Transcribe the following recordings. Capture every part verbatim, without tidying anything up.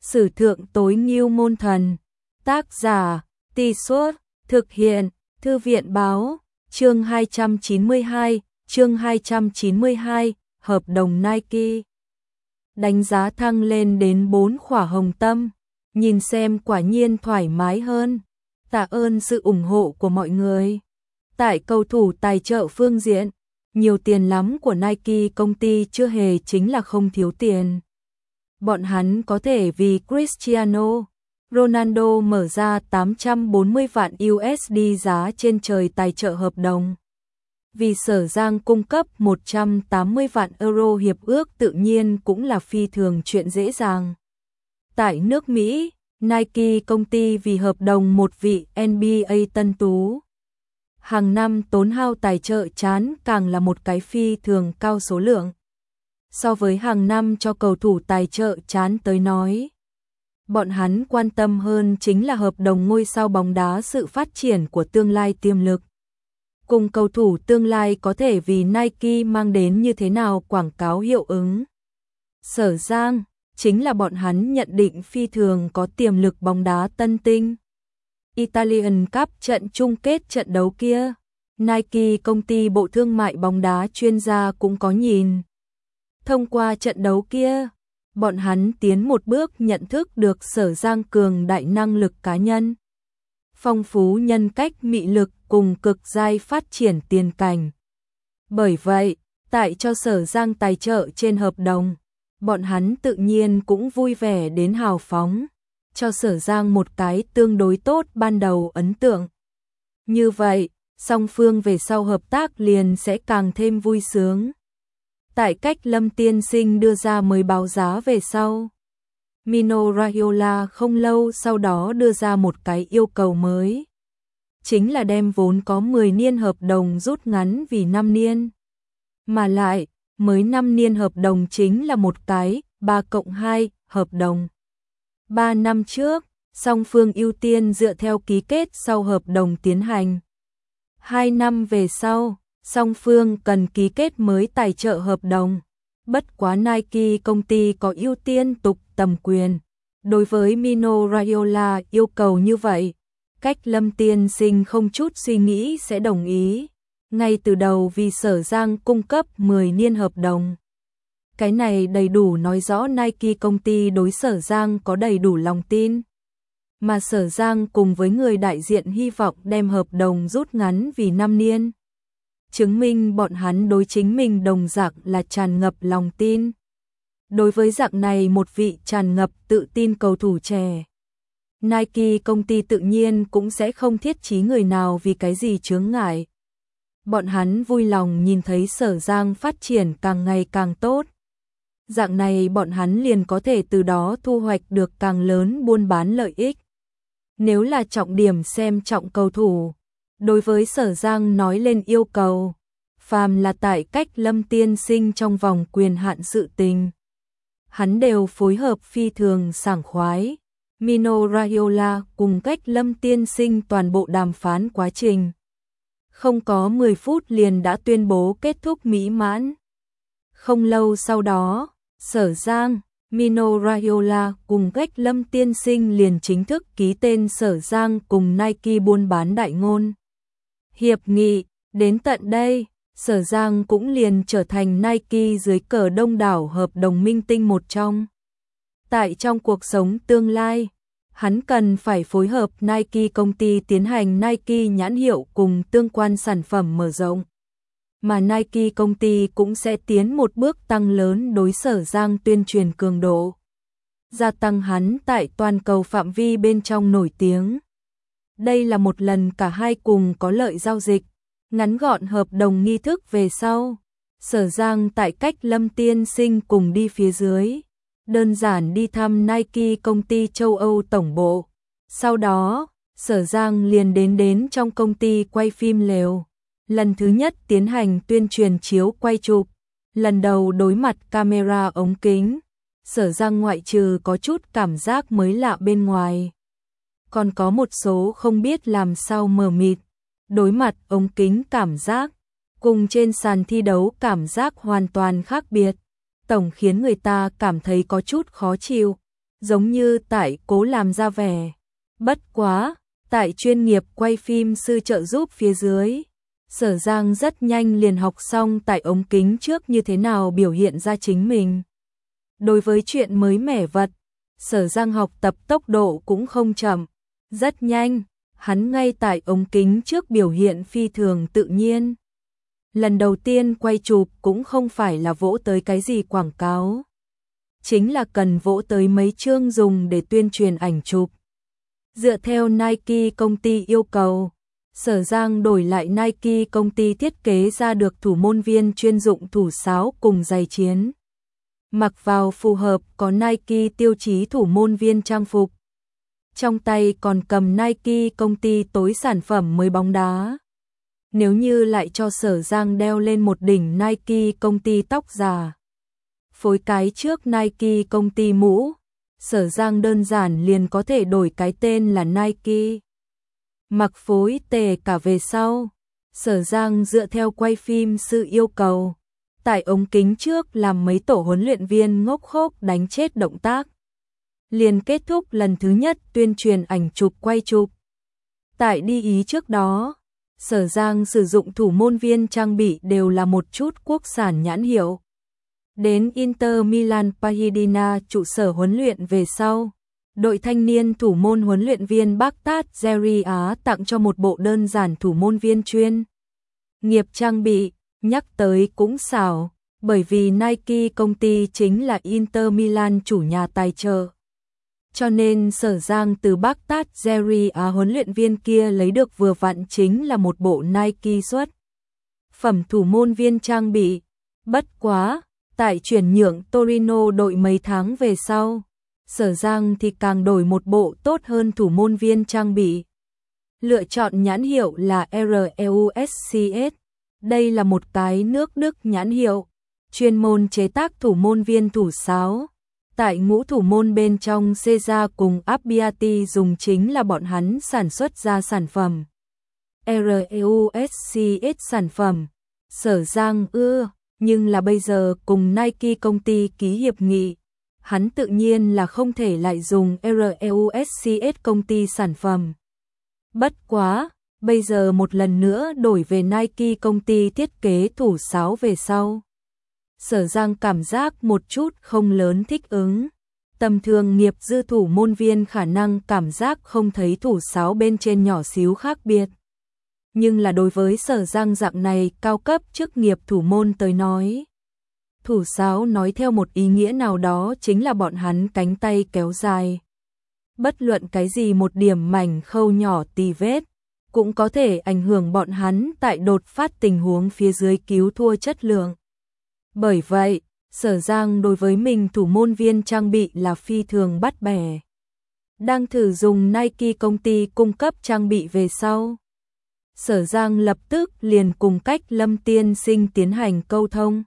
Sử thượng tối ngưu môn thần. Tác giả, Tì Suốt, thực hiện, Thư viện báo, chương hai trăm chín mươi hai, chương hai trăm chín mươi hai, hợp đồng Nike. Đánh giá thăng lên đến bốn khỏa hồng tâm, nhìn xem quả nhiên thoải mái hơn. Tạ ơn sự ủng hộ của mọi người. Tại cầu thủ tài trợ phương diện, nhiều tiền lắm của Nike công ty chưa hề chính là không thiếu tiền. Bọn hắn có thể vì Cristiano Ronaldo mở ra tám trăm bốn mươi vạn u ét đê giá trên trời tài trợ hợp đồng. Vì Sở Giang cung cấp một trăm tám mươi vạn euro hiệp ước tự nhiên cũng là phi thường chuyện dễ dàng. Tại nước Mỹ, Nike công ty vì hợp đồng một vị en bê a tân tú. Hàng năm tốn hao tài trợ chán càng là một cái phi thường cao số lượng. So với hàng năm cho cầu thủ tài trợ chán tới nói, bọn hắn quan tâm hơn chính là hợp đồng ngôi sao bóng đá, sự phát triển của tương lai tiềm lực. Cùng cầu thủ tương lai có thể vì Nike mang đến như thế nào quảng cáo hiệu ứng. Sở Giang chính là bọn hắn nhận định phi thường có tiềm lực bóng đá tân tinh. Italian Cup trận chung kết trận đấu kia, Nike công ty bộ thương mại bóng đá chuyên gia cũng có nhìn. Thông qua trận đấu kia, bọn hắn tiến một bước nhận thức được Sở Giang cường đại năng lực cá nhân, phong phú nhân cách mị lực cùng cực giai phát triển tiền cảnh. Bởi vậy, tại cho Sở Giang tài trợ trên hợp đồng, bọn hắn tự nhiên cũng vui vẻ đến hào phóng, cho Sở Giang một cái tương đối tốt ban đầu ấn tượng. Như vậy, song phương về sau hợp tác liền sẽ càng thêm vui sướng. Tại cách Lâm tiên sinh đưa ra mới báo giá về sau, Mino Raiola không lâu sau đó đưa ra một cái yêu cầu mới. Chính là đem vốn có mười niên hợp đồng rút ngắn vì năm niên. Mà lại, mới năm niên hợp đồng chính là một cái ba cộng hai hợp đồng. ba năm trước, song phương ưu tiên dựa theo ký kết sau hợp đồng tiến hành. hai năm về sau, song phương cần ký kết mới tài trợ hợp đồng. Bất quá Nike công ty có ưu tiên tục tầm quyền. Đối với Mino Raiola yêu cầu như vậy, cách Lâm tiên sinh không chút suy nghĩ sẽ đồng ý. Ngay từ đầu vì Sở Giang cung cấp mười niên hợp đồng. Cái này đầy đủ nói rõ Nike công ty đối Sở Giang có đầy đủ lòng tin. Mà Sở Giang cùng với người đại diện hy vọng đem hợp đồng rút ngắn vì năm niên. Chứng minh bọn hắn đối chính mình đồng dạng là tràn ngập lòng tin. Đối với dạng này một vị tràn ngập tự tin cầu thủ trẻ, Nike công ty tự nhiên cũng sẽ không thiết chí người nào vì cái gì chướng ngại. Bọn hắn vui lòng nhìn thấy Sở Giang phát triển càng ngày càng tốt. Dạng này bọn hắn liền có thể từ đó thu hoạch được càng lớn buôn bán lợi ích. Nếu là trọng điểm xem trọng cầu thủ, đối với Sở Giang nói lên yêu cầu, phàm là tại cách Lâm tiên sinh trong vòng quyền hạn sự tình, hắn đều phối hợp phi thường sảng khoái. Mino Raiola cùng cách Lâm tiên sinh toàn bộ đàm phán quá trình. Không có mười phút liền đã tuyên bố kết thúc mỹ mãn. Không lâu sau đó, Sở Giang, Mino Raiola cùng cách Lâm tiên sinh liền chính thức ký tên Sở Giang cùng Nike buôn bán đại ngôn hiệp nghị. Đến tận đây, Sở Giang cũng liền trở thành Nike dưới cờ đông đảo hợp đồng minh tinh một trong. Tại trong cuộc sống tương lai, hắn cần phải phối hợp Nike công ty tiến hành Nike nhãn hiệu cùng tương quan sản phẩm mở rộng. Mà Nike công ty cũng sẽ tiến một bước tăng lớn đối Sở Giang tuyên truyền cường độ, gia tăng hắn tại toàn cầu phạm vi bên trong nổi tiếng. Đây là một lần cả hai cùng có lợi giao dịch. Ngắn gọn hợp đồng nghi thức về sau, Sở Giang tại cách Lâm tiên sinh cùng đi phía dưới, đơn giản đi thăm Nike công ty châu Âu tổng bộ. Sau đó, Sở Giang liền đến đến trong công ty quay phim lều. Lần thứ nhất tiến hành tuyên truyền chiếu quay chụp, lần đầu đối mặt camera ống kính. Sở Giang ngoại trừ có chút cảm giác mới lạ bên ngoài, còn có một số không biết làm sao mờ mịt. Đối mặt ống kính cảm giác, cùng trên sàn thi đấu cảm giác hoàn toàn khác biệt. Tổng khiến người ta cảm thấy có chút khó chịu. giống như tại cố làm ra vẻ. Bất quá, tại chuyên nghiệp quay phim sư trợ giúp phía dưới, Sở Giang rất nhanh liền học xong tại ống kính trước như thế nào biểu hiện ra chính mình. Đối với chuyện mới mẻ vật, Sở Giang học tập tốc độ cũng không chậm, rất nhanh, hắn ngay tại ống kính trước biểu hiện phi thường tự nhiên. Lần đầu tiên quay chụp cũng không phải là vỗ tới cái gì quảng cáo, chính là cần vỗ tới mấy chương dùng để tuyên truyền ảnh chụp. Dựa theo Nike công ty yêu cầu, Sở Giang đổi lại Nike công ty thiết kế ra được thủ môn viên chuyên dụng thủ sáo cùng giày chiến. Mặc vào phù hợp có Nike tiêu chí thủ môn viên trang phục. Trong tay còn cầm Nike công ty tối sản phẩm mới bóng đá. Nếu như lại cho Sở Giang đeo lên một đỉnh Nike công ty tóc giả, phối cái trước Nike công ty mũ, Sở Giang đơn giản liền có thể đổi cái tên là Nike. Mặc phối tề cả về sau, Sở Giang dựa theo quay phim sư yêu cầu, tại ống kính trước làm mấy tổ huấn luyện viên ngốc khốc đánh chết động tác. Liền kết thúc lần thứ nhất tuyên truyền ảnh chụp quay chụp. Tại đi Ý trước đó, Sở Giang sử dụng thủ môn viên trang bị đều là một chút quốc sản nhãn hiệu. Đến Inter Milan Pasadena trụ sở huấn luyện về sau, đội thanh niên thủ môn huấn luyện viên Baghdad Jerry Á tặng cho một bộ đơn giản thủ môn viên chuyên nghiệp trang bị, nhắc tới cũng xảo, bởi vì Nike công ty chính là Inter Milan chủ nhà tài trợ. Cho nên Sở Giang từ Baghdad Jerry Á huấn luyện viên kia lấy được vừa vặn chính là một bộ Nike xuất phẩm thủ môn viên trang bị. Bất quá, tại chuyển nhượng Torino đội mấy tháng về sau, Sở Giang thì càng đổi một bộ tốt hơn thủ môn viên trang bị. Lựa chọn nhãn hiệu là rờ e u ét xê ét. Đây là một cái nước Đức nhãn hiệu, chuyên môn chế tác thủ môn viên thủ sáo. Tại ngũ thủ môn bên trong Ceza cùng Abbiati dùng chính là bọn hắn sản xuất ra sản phẩm. rờ e u ét xê ét sản phẩm, Sở Giang ưa, nhưng là bây giờ cùng Nike công ty ký hiệp nghị, hắn tự nhiên là không thể lại dùng rờ e u ét xê ét công ty sản phẩm. Bất quá, bây giờ một lần nữa đổi về Nike công ty thiết kế thủ sáo về sau. Sở Giang cảm giác một chút không lớn thích ứng. Tầm thường nghiệp dư thủ môn viên khả năng cảm giác không thấy thủ sáo bên trên nhỏ xíu khác biệt. Nhưng là đối với Sở Giang dạng này cao cấp chức nghiệp thủ môn tới nói, thủ sáo nói theo một ý nghĩa nào đó chính là bọn hắn cánh tay kéo dài. Bất luận cái gì một điểm mảnh khâu nhỏ tì vết, cũng có thể ảnh hưởng bọn hắn tại đột phát tình huống phía dưới cứu thua chất lượng. Bởi vậy, Sở Giang đối với mình thủ môn viên trang bị là phi thường bắt bẻ. Đang thử dùng Nike công ty cung cấp trang bị về sau, Sở Giang lập tức liền cùng Cách Lâm tiên sinh tiến hành câu thông.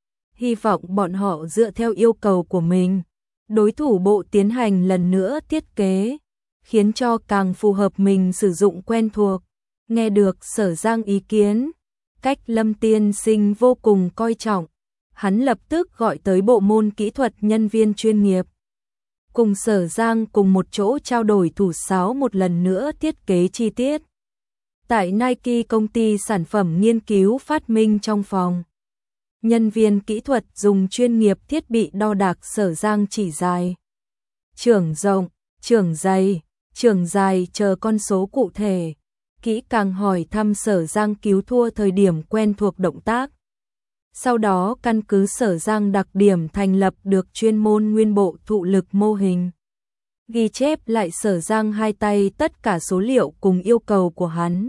Hy vọng bọn họ dựa theo yêu cầu của mình, đối thủ bộ tiến hành lần nữa thiết kế, khiến cho càng phù hợp mình sử dụng quen thuộc. Nghe được Sở Giang ý kiến, Cách Lâm tiên sinh vô cùng coi trọng. Hắn lập tức gọi tới bộ môn kỹ thuật nhân viên chuyên nghiệp. Cùng Sở Giang cùng một chỗ trao đổi thủ sáo một lần nữa thiết kế chi tiết. Tại Nike công ty sản phẩm nghiên cứu phát minh trong phòng, nhân viên kỹ thuật dùng chuyên nghiệp thiết bị đo đạc Sở Giang chỉ dài, trưởng rộng, trưởng dày, trưởng dài chờ con số cụ thể, kỹ càng hỏi thăm Sở Giang cứu thua thời điểm quen thuộc động tác. Sau đó căn cứ Sở Giang đặc điểm thành lập được chuyên môn nguyên bộ thụ lực mô hình. Ghi chép lại Sở Giang hai tay tất cả số liệu cùng yêu cầu của hắn.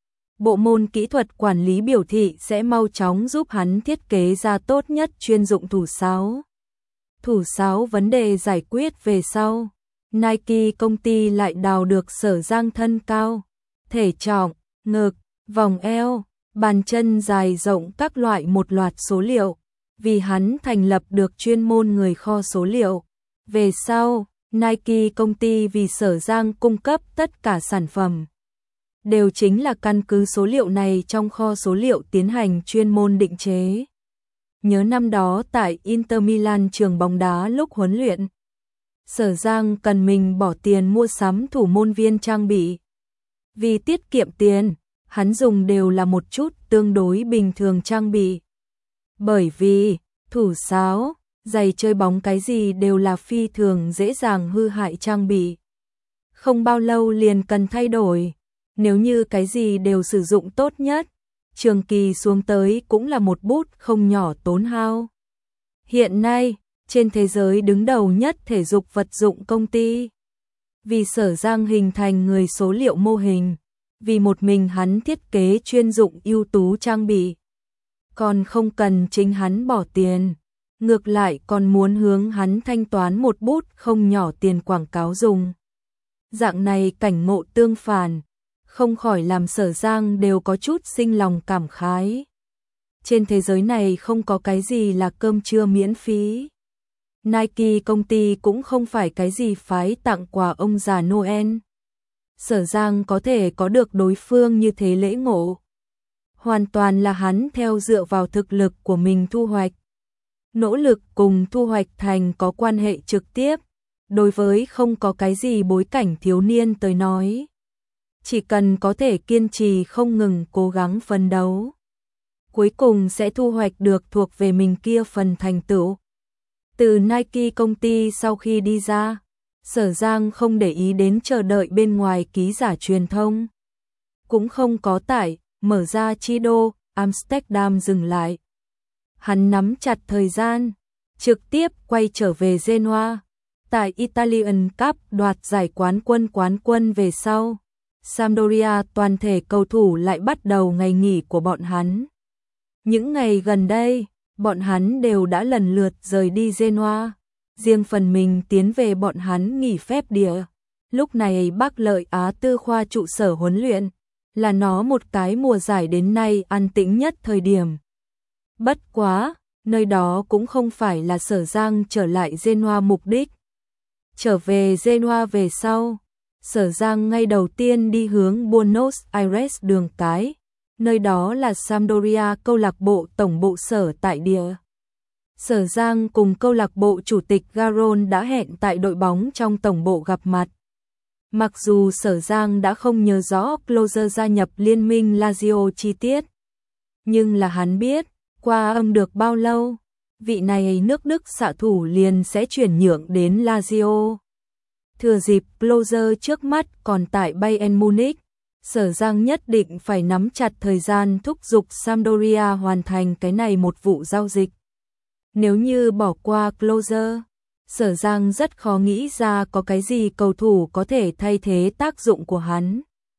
Bộ môn kỹ thuật quản lý biểu thị sẽ mau chóng giúp hắn thiết kế ra tốt nhất chuyên dụng thủ sáo. Thủ sáo vấn đề giải quyết về sau, Nike công ty lại đào được Sở Giang thân cao, thể trọng, ngực, vòng eo, bàn chân dài rộng các loại một loạt số liệu, vì hắn thành lập được chuyên môn người kho số liệu. Về sau, Nike công ty vì Sở Giang cung cấp tất cả sản phẩm, đều chính là căn cứ số liệu này trong kho số liệu tiến hành chuyên môn định chế. Nhớ năm đó tại Inter Milan trường bóng đá lúc huấn luyện, Sở Giang cần mình bỏ tiền mua sắm thủ môn viên trang bị. Vì tiết kiệm tiền, hắn dùng đều là một chút tương đối bình thường trang bị. Bởi vì, thủ sáo, giày chơi bóng cái gì đều là phi thường dễ dàng hư hại trang bị. Không bao lâu liền cần thay đổi, nếu như cái gì đều sử dụng tốt nhất, trường kỳ xuống tới cũng là một bút không nhỏ tốn hao. Hiện nay, trên thế giới đứng đầu nhất thể dục vật dụng công ty. Vì Sở Giang hình thành người số liệu mô hình, vì một mình hắn thiết kế chuyên dụng ưu tú trang bị. Còn không cần chính hắn bỏ tiền, ngược lại còn muốn hướng hắn thanh toán một bút không nhỏ tiền quảng cáo dùng. Dạng này cảnh ngộ tương phản, không khỏi làm Sở Giang đều có chút sinh lòng cảm khái. Trên thế giới này không có cái gì là cơm trưa miễn phí. Nike công ty cũng không phải cái gì phái tặng quà ông già Noel. Sở Giang có thể có được đối phương như thế lễ ngộ, hoàn toàn là hắn theo dựa vào thực lực của mình thu hoạch. Nỗ lực cùng thu hoạch thành có quan hệ trực tiếp, đối với không có cái gì bối cảnh thiếu niên tới nói. Chỉ cần có thể kiên trì không ngừng cố gắng phấn đấu, cuối cùng sẽ thu hoạch được thuộc về mình kia phần thành tựu. Từ Nike công ty sau khi đi ra, Sở Giang không để ý đến chờ đợi bên ngoài ký giả truyền thông. Cũng không có tải, mở ra chi đô, Amsterdam dừng lại. Hắn nắm chặt thời gian, trực tiếp quay trở về Genoa. Tại Italian Cup đoạt giải quán quân quán quân về sau, Sampdoria toàn thể cầu thủ lại bắt đầu ngày nghỉ của bọn hắn. Những ngày gần đây, bọn hắn đều đã lần lượt rời đi Genoa, riêng phần mình tiến về bọn hắn nghỉ phép địa. Lúc này Bắc Lợi Á Tư khoa trụ sở huấn luyện, là nó một cái mùa giải đến nay an tĩnh nhất thời điểm. Bất quá, nơi đó cũng không phải là Sở Giang trở lại Genoa mục đích. Trở về Genoa về sau, Sở Giang ngay đầu tiên đi hướng Buenos Aires đường cái, nơi đó là Sampdoria câu lạc bộ tổng bộ sở tại địa. Sở Giang cùng câu lạc bộ chủ tịch Garon đã hẹn tại đội bóng trong tổng bộ gặp mặt. Mặc dù Sở Giang đã không nhớ rõ Closer gia nhập liên minh Lazio chi tiết, nhưng là hắn biết, qua âm được bao lâu, vị này nước Đức xạ thủ liền sẽ chuyển nhượng đến Lazio. Thừa dịp Closer trước mắt còn tại Bayern Munich, Sở Giang nhất định phải nắm chặt thời gian thúc giục Sampdoria hoàn thành cái này một vụ giao dịch. Nếu như bỏ qua Closer, Sở Giang rất khó nghĩ ra có cái gì cầu thủ có thể thay thế tác dụng của hắn.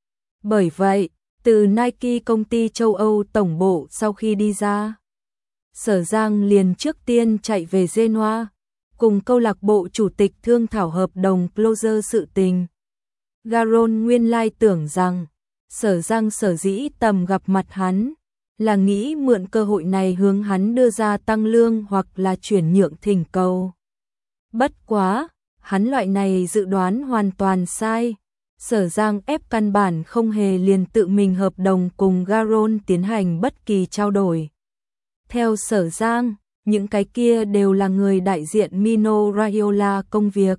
Bởi vậy, từ Nike công ty châu Âu tổng bộ sau khi đi ra, Sở Giang liền trước tiên chạy về Genoa, cùng câu lạc bộ chủ tịch thương thảo hợp đồng Closer sự tình. Garon nguyên lai tưởng rằng, Sở Giang sở dĩ tầm gặp mặt hắn, là nghĩ mượn cơ hội này hướng hắn đưa ra tăng lương hoặc là chuyển nhượng thỉnh cầu. Bất quá, hắn loại này dự đoán hoàn toàn sai. Sở Giang ép căn bản không hề liền tự mình hợp đồng cùng Garon tiến hành bất kỳ trao đổi. Theo Sở Giang, những cái kia đều là người đại diện Mino Raiola công việc.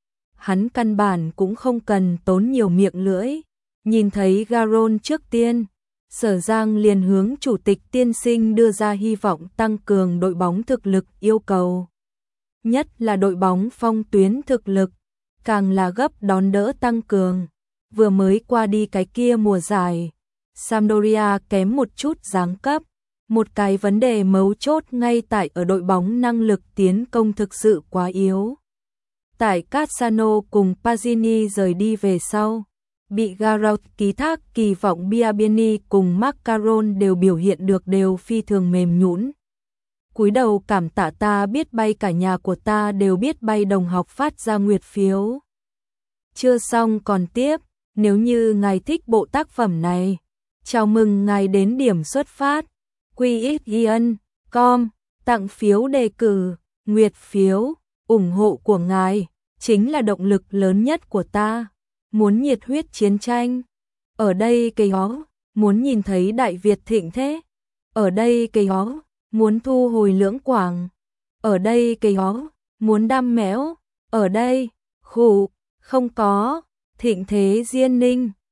Hắn căn bản cũng không cần tốn nhiều miệng lưỡi. Nhìn thấy Garon trước tiên, Sở Giang liền hướng chủ tịch tiên sinh đưa ra hy vọng tăng cường đội bóng thực lực yêu cầu. Nhất là đội bóng phong tuyến thực lực, càng là gấp đón đỡ tăng cường. Vừa mới qua đi cái kia mùa giải, Sampdoria kém một chút giáng cấp. Một cái vấn đề mấu chốt ngay tại ở đội bóng năng lực tiến công thực sự quá yếu. Tại Cassano cùng Pazzini rời đi về sau, bị Garout ký thác kỳ vọng Biabiani cùng Macaron đều biểu hiện được đều phi thường mềm nhũn. Cúi đầu cảm tạ ta biết bay cả nhà của ta đều biết bay đồng học phát ra nguyệt phiếu. Chưa xong còn tiếp, nếu như ngài thích bộ tác phẩm này, chào mừng ngài đến điểm xuất phát. quy ích yên chấm com, tặng phiếu đề cử, nguyệt phiếu, ủng hộ của ngài, chính là động lực lớn nhất của ta. Muốn nhiệt huyết chiến tranh, ở đây cây hó, muốn nhìn thấy Đại Việt thịnh thế, ở đây cây hó, muốn thu hồi lưỡng quảng, ở đây cây hó, muốn đam méo, Ở đây, khụ, không có, Thịnh Thế Diên Ninh.